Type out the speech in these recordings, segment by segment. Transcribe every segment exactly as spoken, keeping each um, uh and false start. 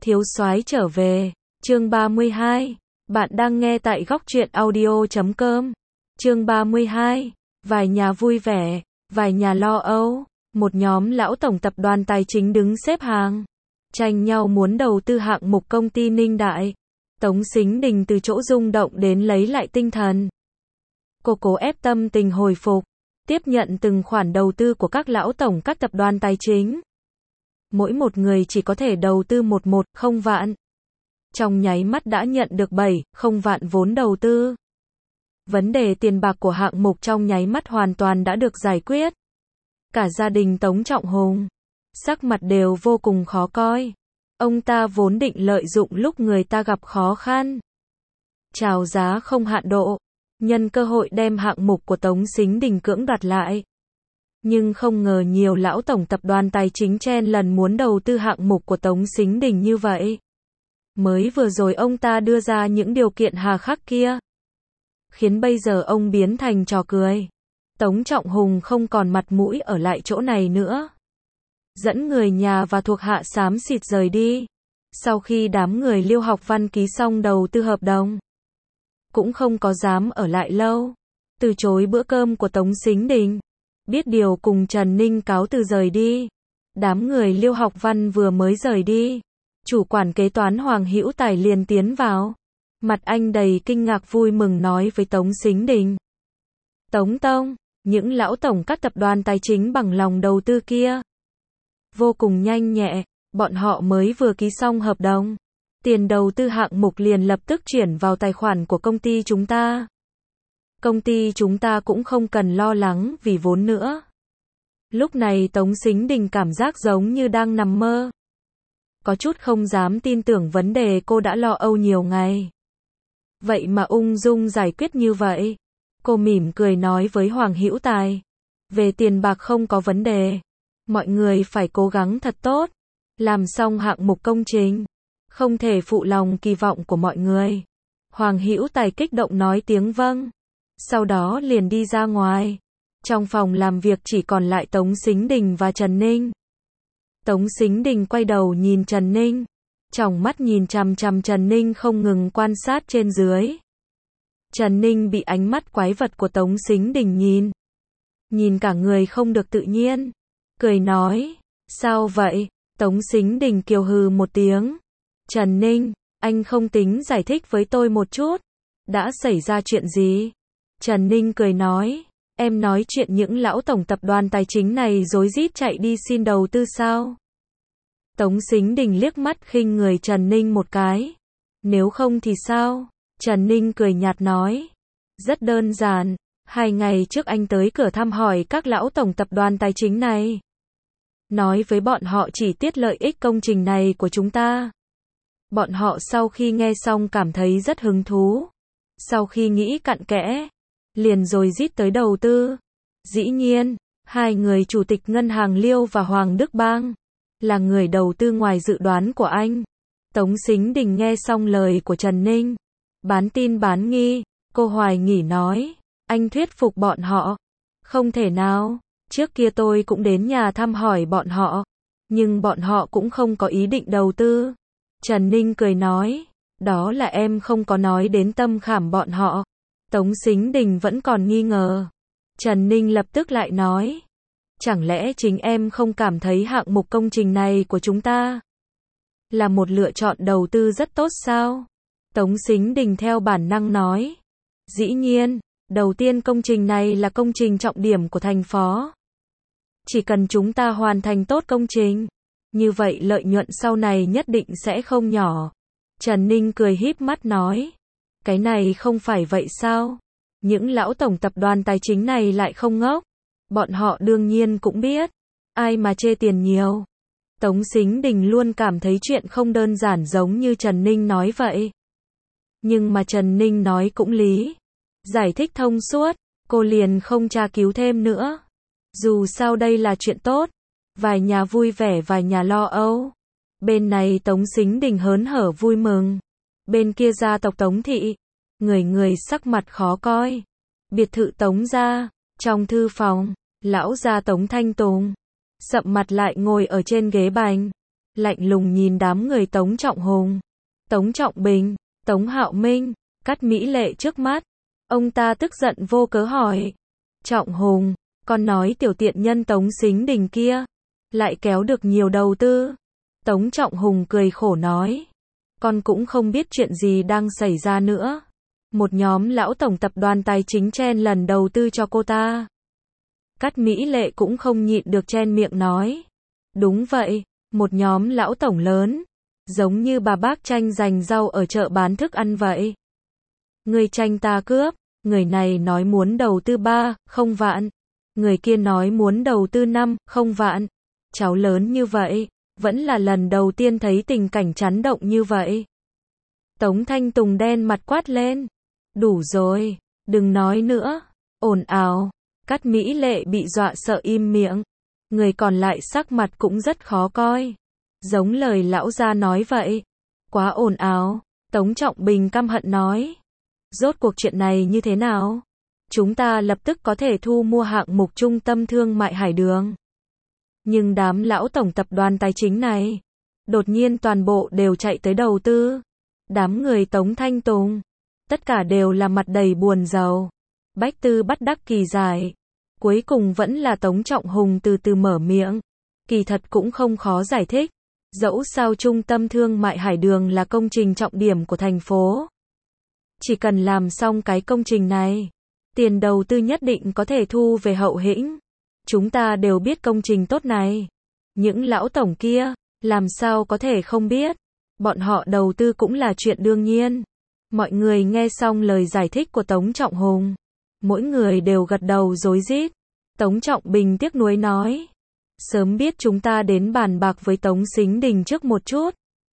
Thiếu soái trở về, chương ba mươi hai. Bạn đang nghe tại góc truyện audio chấm com. Chương ba mươi hai. Vài nhà vui vẻ, vài nhà lo âu. Một nhóm lão tổng tập đoàn tài chính đứng xếp hàng, tranh nhau muốn đầu tư hạng mục công ty Ninh Đại. Tống Sính Đình từ chỗ rung động đến lấy lại tinh thần. Cô cố ép tâm tình hồi phục, tiếp nhận từng khoản đầu tư của các lão tổng các tập đoàn tài chính. Mỗi một người chỉ có thể đầu tư một một không vạn. Trong nháy mắt đã nhận được bảy không vạn vốn đầu tư. Vấn đề tiền bạc của hạng mục trong nháy mắt hoàn toàn đã được giải quyết. Cả gia đình Tống Trọng Hùng, sắc mặt đều vô cùng khó coi. Ông ta vốn định lợi dụng lúc người ta gặp khó khăn, chào giá không hạn độ, nhân cơ hội đem hạng mục của Tống Sính Đình cưỡng đoạt lại. Nhưng không ngờ nhiều lão tổng tập đoàn tài chính chen lần muốn đầu tư hạng mục của Tống Sính Đình như vậy. Mới vừa rồi ông ta đưa ra những điều kiện hà khắc kia, khiến bây giờ ông biến thành trò cười. Tống Trọng Hùng không còn mặt mũi ở lại chỗ này nữa, dẫn người nhà và thuộc hạ xám xịt rời đi. Sau khi đám người Liêu Học Văn ký xong đầu tư hợp đồng, cũng không có dám ở lại lâu, từ chối bữa cơm của Tống Sính Đình. Biết điều cùng Trần Ninh cáo từ rời đi. Đám người Liêu Học Văn vừa mới rời đi, chủ quản kế toán Hoàng Hữu Tài liền tiến vào. Mặt anh đầy kinh ngạc vui mừng nói với Tống Sính Đình: Tống Tông, những lão tổng các tập đoàn tài chính bằng lòng đầu tư kia vô cùng nhanh nhẹ, bọn họ mới vừa ký xong hợp đồng. Tiền đầu tư hạng mục liền lập tức chuyển vào tài khoản của công ty chúng ta. Công ty chúng ta cũng không cần lo lắng vì vốn nữa. Lúc này Tống Sính Đình cảm giác giống như đang nằm mơ. Có chút không dám tin tưởng vấn đề cô đã lo âu nhiều ngày. Vậy mà ung dung giải quyết như vậy. Cô mỉm cười nói với Hoàng Hữu Tài: về tiền bạc không có vấn đề. Mọi người phải cố gắng thật tốt. Làm xong hạng mục công trình, không thể phụ lòng kỳ vọng của mọi người. Hoàng Hữu Tài kích động nói tiếng vâng. Sau đó liền đi ra ngoài. Trong phòng làm việc chỉ còn lại Tống Sính Đình và Trần Ninh. Tống Sính Đình quay đầu nhìn Trần Ninh, tròng mắt nhìn chằm chằm Trần Ninh không ngừng quan sát trên dưới. Trần Ninh bị ánh mắt quái vật của Tống Sính Đình nhìn, nhìn cả người không được tự nhiên, cười nói: sao vậy? Tống Sính Đình kiều hừ một tiếng. Trần Ninh, anh không tính giải thích với tôi một chút, đã xảy ra chuyện gì? Trần Ninh cười nói: em nói chuyện những lão tổng tập đoàn tài chính này rối rít chạy đi xin đầu tư sao? Tống Sính Đình liếc mắt khinh người Trần Ninh một cái. Nếu không thì sao? Trần Ninh cười nhạt nói: rất đơn giản, hai ngày trước anh tới cửa thăm hỏi các lão tổng tập đoàn tài chính này. Nói với bọn họ chỉ tiết lợi ích công trình này của chúng ta. Bọn họ sau khi nghe xong cảm thấy rất hứng thú. Sau khi nghĩ cặn kẽ, liền rồi rít tới đầu tư. Dĩ nhiên, hai người chủ tịch ngân hàng Liêu và Hoàng Đức Bang là người đầu tư ngoài dự đoán của anh. Tống Sính Đình nghe xong lời của Trần Ninh, bán tin bán nghi, cô hoài nghi nói: anh thuyết phục bọn họ? Không thể nào, trước kia tôi cũng đến nhà thăm hỏi bọn họ, nhưng bọn họ cũng không có ý định đầu tư. Trần Ninh cười nói: đó là em không có nói đến tâm khảm bọn họ. Tống Sính Đình vẫn còn nghi ngờ. Trần Ninh lập tức lại nói: chẳng lẽ chính em không cảm thấy hạng mục công trình này của chúng ta là một lựa chọn đầu tư rất tốt sao? Tống Sính Đình theo bản năng nói: dĩ nhiên, đầu tiên công trình này là công trình trọng điểm của thành phố. Chỉ cần chúng ta hoàn thành tốt công trình, như vậy lợi nhuận sau này nhất định sẽ không nhỏ. Trần Ninh cười híp mắt nói: cái này không phải vậy sao? Những lão tổng tập đoàn tài chính này lại không ngốc. Bọn họ đương nhiên cũng biết, ai mà chê tiền nhiều. Tống Sính Đình luôn cảm thấy chuyện không đơn giản giống như Trần Ninh nói vậy. Nhưng mà Trần Ninh nói cũng lý, giải thích thông suốt, cô liền không tra cứu thêm nữa. Dù sao đây là chuyện tốt, vài nhà vui vẻ vài nhà lo âu. Bên này Tống Sính Đình hớn hở vui mừng, bên kia gia tộc Tống Thị, người người sắc mặt khó coi. Biệt thự Tống gia, trong thư phòng, lão gia Tống Thanh Tùng, sậm mặt lại ngồi ở trên ghế bành, lạnh lùng nhìn đám người Tống Trọng Hùng, Tống Trọng Bình, Tống Hạo Minh, Cát Mỹ Lệ trước mắt. Ông ta tức giận vô cớ hỏi. Trọng Hùng, con nói tiểu tiện nhân Tống Sính Đình kia, lại kéo được nhiều đầu tư. Tống Trọng Hùng cười khổ nói. Con cũng không biết chuyện gì đang xảy ra nữa. Một nhóm lão tổng tập đoàn tài chính chen lần đầu tư cho cô ta. Cát Mỹ Lệ cũng không nhịn được chen miệng nói. Đúng vậy, một nhóm lão tổng lớn, giống như bà bác tranh giành rau ở chợ bán thức ăn vậy. Người tranh ta cướp, người này nói muốn đầu tư ba, không vạn. Người kia nói muốn đầu tư năm, không vạn. Cháu lớn như vậy, vẫn là lần đầu tiên thấy tình cảnh chấn động như vậy. Tống Thanh Tùng đen mặt quát lên. Đủ rồi, đừng nói nữa, ồn ào. Cát Mỹ Lệ bị dọa sợ im miệng. Người còn lại sắc mặt cũng rất khó coi. Giống lời lão gia nói vậy. Quá ồn ào. Tống Trọng Bình căm hận nói. Rốt cuộc chuyện này như thế nào? Chúng ta lập tức có thể thu mua hạng mục trung tâm thương mại Hải Đường. Nhưng đám lão tổng tập đoàn tài chính này, đột nhiên toàn bộ đều chạy tới đầu tư. Đám người Tống Thanh Tùng, tất cả đều là mặt đầy buồn rầu. Bách Tư bắt đắc kỳ giải. Cuối cùng vẫn là Tống Trọng Hùng từ từ mở miệng. Kỳ thật cũng không khó giải thích. Dẫu sao trung tâm thương mại Hải Đường là công trình trọng điểm của thành phố. Chỉ cần làm xong cái công trình này, tiền đầu tư nhất định có thể thu về hậu hĩnh. Chúng ta đều biết công trình tốt này. Những lão tổng kia, làm sao có thể không biết. Bọn họ đầu tư cũng là chuyện đương nhiên. Mọi người nghe xong lời giải thích của Tống Trọng Hùng, mỗi người đều gật đầu rối rít. Tống Trọng Bình tiếc nuối nói. Sớm biết chúng ta đến bàn bạc với Tống Sính Đình trước một chút.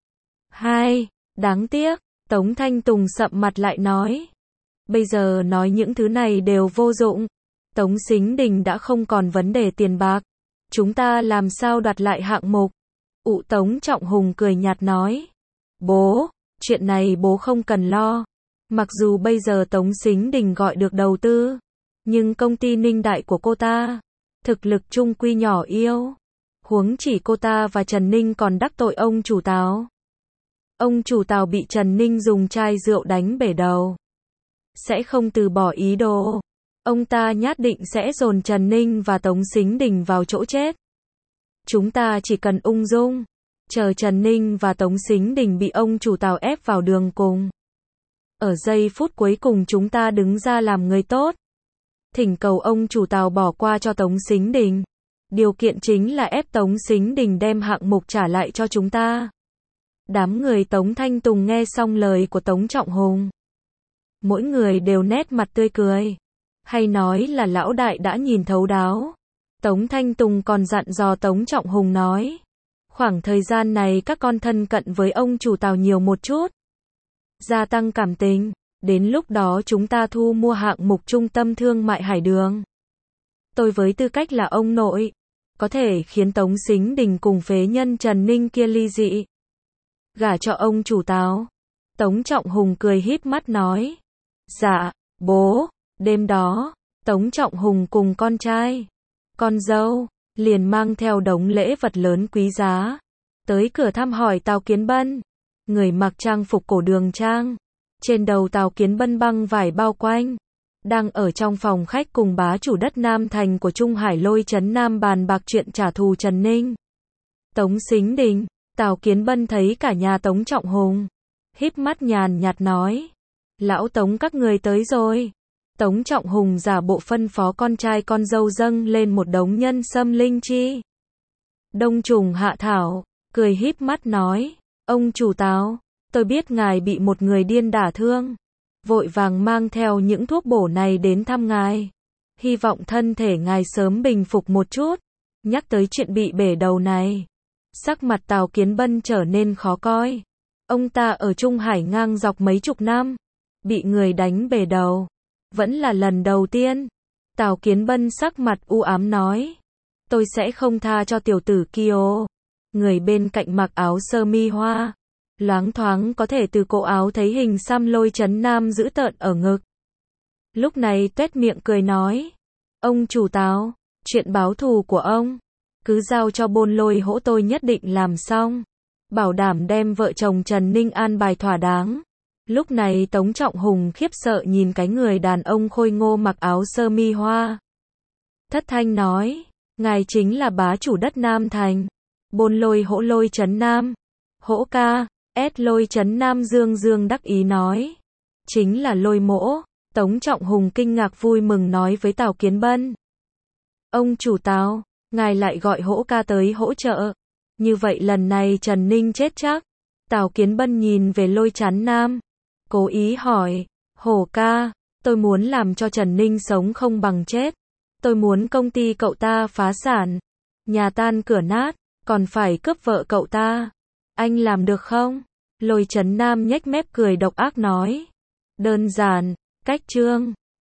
Hai, đáng tiếc. Tống Thanh Tùng sậm mặt lại nói. Bây giờ nói những thứ này đều vô dụng. Tống Sính Đình đã không còn vấn đề tiền bạc. Chúng ta làm sao đoạt lại hạng mục? Ụ Tống Trọng Hùng cười nhạt nói. Bố, chuyện này bố không cần lo. Mặc dù bây giờ Tống Sính Đình gọi được đầu tư, nhưng công ty Ninh Đại của cô ta, thực lực trung quy nhỏ yếu. Huống chỉ cô ta và Trần Ninh còn đắc tội ông chủ Tào. Ông chủ Tào bị Trần Ninh dùng chai rượu đánh bể đầu. Sẽ không từ bỏ ý đồ. Ông ta nhất định sẽ dồn Trần Ninh và Tống Sính Đình vào chỗ chết. Chúng ta chỉ cần ung dung, chờ Trần Ninh và Tống Sính Đình bị ông chủ Tào ép vào đường cùng. Ở giây phút cuối cùng chúng ta đứng ra làm người tốt. Thỉnh cầu ông chủ Tào bỏ qua cho Tống Sính Đình. Điều kiện chính là ép Tống Sính Đình đem hạng mục trả lại cho chúng ta. Đám người Tống Thanh Tùng nghe xong lời của Tống Trọng Hùng, mỗi người đều nét mặt tươi cười. Hay nói là lão đại đã nhìn thấu đáo. Tống Thanh Tùng còn dặn dò Tống Trọng Hùng nói. Khoảng thời gian này các con thân cận với ông chủ Tào nhiều một chút. Gia tăng cảm tình. Đến lúc đó chúng ta thu mua hạng mục trung tâm thương mại Hải Đường. Tôi với tư cách là ông nội, có thể khiến Tống Sính Đình cùng phế nhân Trần Ninh kia ly dị. Gả cho ông chủ Tào. Tống Trọng Hùng cười híp mắt nói. Dạ, bố. Đêm đó, Tống Trọng Hùng cùng con trai, con dâu, liền mang theo đống lễ vật lớn quý giá, tới cửa thăm hỏi Tào Kiến Bân. Người mặc trang phục cổ đường trang, trên đầu Tào Kiến Bân băng vải bao quanh, đang ở trong phòng khách cùng bá chủ đất Nam Thành của Trung Hải Lôi Trấn Nam bàn bạc chuyện trả thù Trần Ninh. Tống Sính Đình, Tào Kiến Bân thấy cả nhà Tống Trọng Hùng, híp mắt nhàn nhạt nói. Lão Tống các người tới rồi. Tống Trọng Hùng giả bộ phân phó con trai con dâu dâng lên một đống nhân sâm linh chi. Đông trùng hạ thảo, cười híp mắt nói. Ông chủ Tào, tôi biết ngài bị một người điên đả thương. Vội vàng mang theo những thuốc bổ này đến thăm ngài. Hy vọng thân thể ngài sớm bình phục một chút. Nhắc tới chuyện bị bể đầu này, sắc mặt Tào Kiến Bân trở nên khó coi. Ông ta ở Trung Hải ngang dọc mấy chục năm, bị người đánh bể đầu, vẫn là lần đầu tiên. Tào Kiến Bân sắc mặt u ám nói. Tôi sẽ không tha cho tiểu tử kia. Người bên cạnh mặc áo sơ mi hoa, loáng thoáng có thể từ cổ áo thấy hình xăm Lôi Trấn Nam dữ tợn ở ngực. Lúc này tuét miệng cười nói. Ông chủ Tào, chuyện báo thù của ông, cứ giao cho Bôn Lôi Hỗ tôi nhất định làm xong. bảo đảm đem vợ chồng Trần Ninh an bài thỏa đáng. Lúc này Tống Trọng Hùng khiếp sợ nhìn cái người đàn ông khôi ngô mặc áo sơ mi hoa. Thất thanh nói, ngài chính là bá chủ đất Nam Thành. Bôn Lôi Hỗ Lôi Trấn Nam. Hỗ ca, ét Lôi Trấn Nam dương dương đắc ý nói. Chính là Lôi mỗ. Tống Trọng Hùng kinh ngạc vui mừng nói với Tào Kiến Bân. Ông chủ Tào, ngài lại gọi Hỗ ca tới hỗ trợ. Như vậy lần này Trần Ninh chết chắc. Tào Kiến Bân nhìn về Lôi Trấn Nam. Cố ý hỏi, Hổ ca, tôi muốn làm cho Trần Ninh sống không bằng chết. Tôi muốn công ty cậu ta phá sản, nhà tan cửa nát, còn phải cướp vợ cậu ta. Anh làm được không? Lôi Trấn Nam nhếch mép cười độc ác nói. Đơn giản, cách trương.